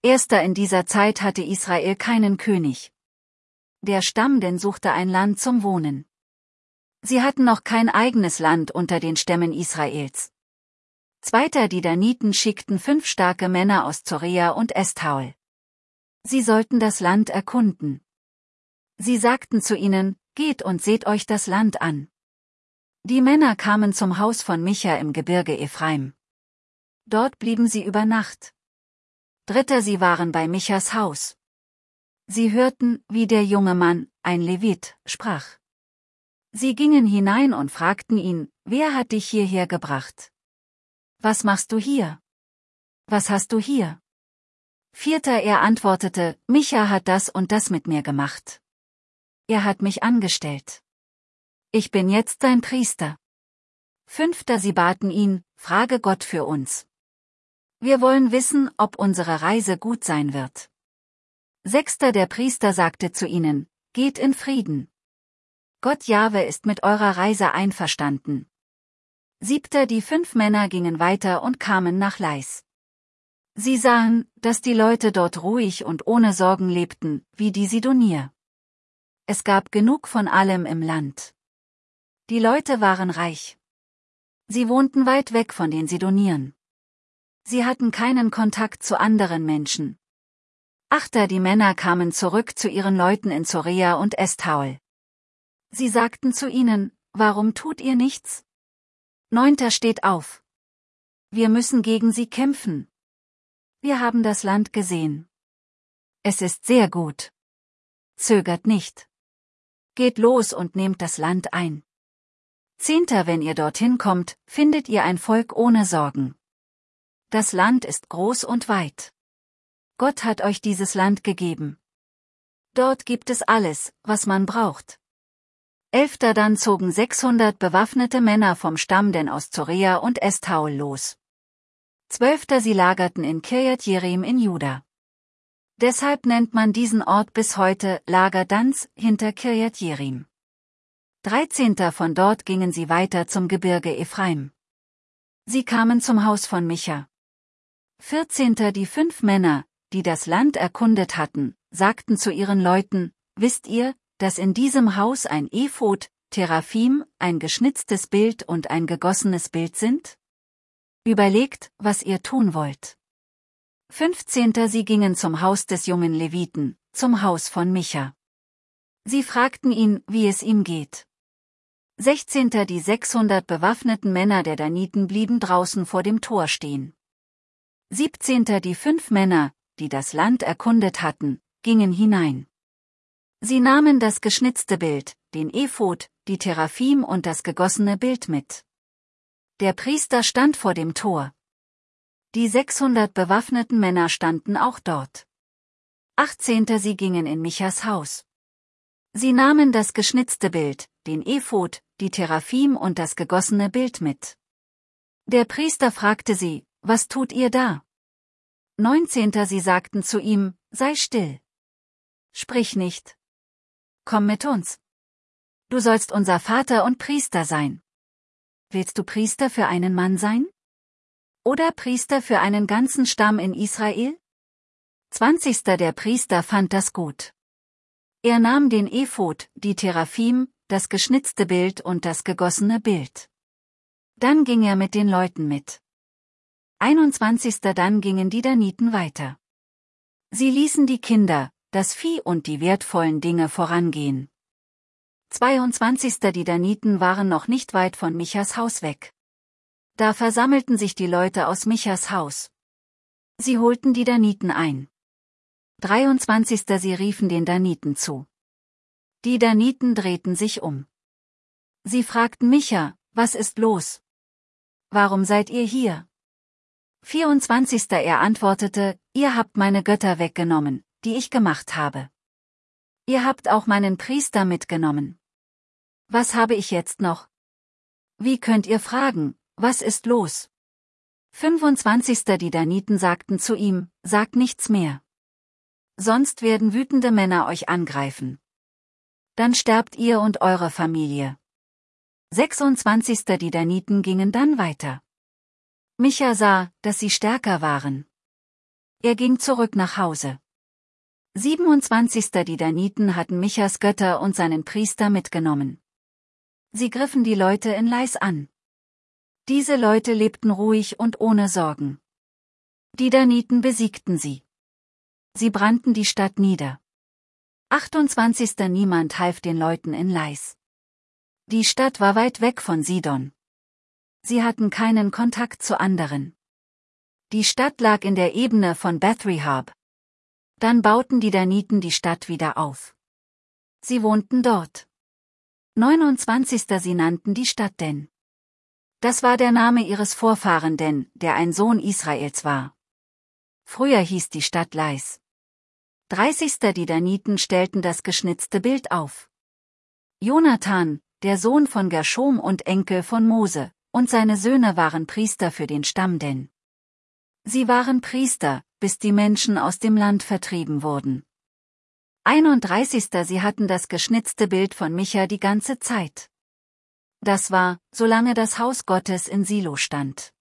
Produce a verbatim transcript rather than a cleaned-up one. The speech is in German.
Erster in dieser Zeit hatte Israel keinen König. Der Stamm denn suchte ein Land zum Wohnen. Sie hatten noch kein eigenes Land unter den Stämmen Israels. Zweiter die Daniten schickten fünf starke Männer aus Zorea und Estaol. Sie sollten das Land erkunden. Sie sagten zu ihnen, geht und seht euch das Land an. Die Männer kamen zum Haus von Micha im Gebirge Ephraim. Dort blieben sie über Nacht. Dritter sie waren bei Michas Haus. Sie hörten, wie der junge Mann, ein Levit, sprach. Sie gingen hinein und fragten ihn, wer hat dich hierher gebracht? Was machst du hier? Was hast du hier? Vierter er antwortete, Micha hat das und das mit mir gemacht. Er hat mich angestellt. Ich bin jetzt dein Priester. Fünfter sie baten ihn, frage Gott für uns. Wir wollen wissen, ob unsere Reise gut sein wird. Sechster der Priester sagte zu ihnen, geht in Frieden. Gott Jahwe ist mit eurer Reise einverstanden. Siebter die fünf Männer gingen weiter und kamen nach Lais. Sie sahen, dass die Leute dort ruhig und ohne Sorgen lebten, wie die Sidonier. Es gab genug von allem im Land. Die Leute waren reich. Sie wohnten weit weg von den Sidoniern. Sie hatten keinen Kontakt zu anderen Menschen. Achter die Männer kamen zurück zu ihren Leuten in Zorea und Estaol. Sie sagten zu ihnen, warum tut ihr nichts? Neunter steht auf. Wir müssen gegen sie kämpfen. Wir haben das Land gesehen. Es ist sehr gut. Zögert nicht. Geht los und nehmt das Land ein. Zehnter wenn ihr dorthin kommt, findet ihr ein Volk ohne Sorgen. Das Land ist groß und weit. Gott hat euch dieses Land gegeben. Dort gibt es alles, was man braucht. Elfter dann zogen sechshundert bewaffnete Männer vom Stamm denn aus Zorea und Estaol los. Zwölfter sie lagerten in Kirjat Jearim in Juda. Deshalb nennt man diesen Ort bis heute Lager Dans hinter Kirjat Jearim. Dreizehnter von dort gingen sie weiter zum Gebirge Ephraim. Sie kamen zum Haus von Micha. Vierzehnter die fünf Männer, die das Land erkundet hatten, sagten zu ihren Leuten, wisst ihr, dass in diesem Haus ein Ephod, Teraphim, ein geschnitztes Bild und ein gegossenes Bild sind? Überlegt, was ihr tun wollt. Fünfzehnter sie gingen zum Haus des jungen Leviten, zum Haus von Micha. Sie fragten ihn, wie es ihm geht. Sechzehnter die sechshundert bewaffneten Männer der Daniten blieben draußen vor dem Tor stehen. Siebzehnter die fünf Männer, die das Land erkundet hatten, gingen hinein. Sie nahmen das geschnitzte Bild, den Ephod, die Teraphim und das gegossene Bild mit. Der Priester stand vor dem Tor. Die sechshundert bewaffneten Männer standen auch dort. Achtzehnter sie gingen in Michas Haus. Sie nahmen das geschnitzte Bild, den Ephod, die Teraphim und das gegossene Bild mit. Der Priester fragte sie, was tut ihr da? Neunzehnter sie sagten zu ihm, sei still. Sprich nicht. Komm mit uns. Du sollst unser Vater und Priester sein. Willst du Priester für einen Mann sein? Oder Priester für einen ganzen Stamm in Israel? Zwanzigster der Priester fand das gut. Er nahm den Ephod, die Teraphim, das geschnitzte Bild und das gegossene Bild. Dann ging er mit den Leuten mit. Einundzwanzigster Dann gingen die Daniten weiter. Sie ließen die Kinder, das Vieh und die wertvollen Dinge vorangehen. Zweiundzwanzigster Die Daniten waren noch nicht weit von Michas Haus weg. Da versammelten sich die Leute aus Michas Haus. Sie holten die Daniten ein. Dreiundzwanzigster Sie riefen den Daniten zu. Die Daniten drehten sich um. Sie fragten Micha, was ist los? Warum seid ihr hier? vierundzwanzigster Er antwortete, ihr habt meine Götter weggenommen, die ich gemacht habe. Ihr habt auch meinen Priester mitgenommen. Was habe ich jetzt noch? Wie könnt ihr fragen, was ist los? fünfundzwanzigster Die Daniten sagten zu ihm, sagt nichts mehr. Sonst werden wütende Männer euch angreifen. Dann sterbt ihr und eure Familie. sechsundzwanzigster Die Daniten gingen dann weiter. Micha sah, dass sie stärker waren. Er ging zurück nach Hause. siebenundzwanzig Die Daniten hatten Michas Götter und seinen Priester mitgenommen. Sie griffen die Leute in Lais an. Diese Leute lebten ruhig und ohne Sorgen. Die Daniten besiegten sie. Sie brannten die Stadt nieder. achtundzwanzig Niemand half den Leuten in Lais. Die Stadt war weit weg von Sidon. Sie hatten keinen Kontakt zu anderen. Die Stadt lag in der Ebene von Beth-Rehab. Dann bauten die Daniten die Stadt wieder auf. Sie wohnten dort. neunundzwanzig Sie nannten die Stadt Den. Das war der Name ihres Vorfahren Den, der ein Sohn Israels war. Früher hieß die Stadt Lais. dreißig Die Daniten stellten das geschnitzte Bild auf. Jonathan, der Sohn von Gerschom und Enkel von Mose, und seine Söhne waren Priester für den Stamm Den. Sie waren Priester, bis die Menschen aus dem Land vertrieben wurden. einunddreißig Sie hatten das geschnitzte Bild von Micha die ganze Zeit. Das war, solange das Haus Gottes in Silo stand.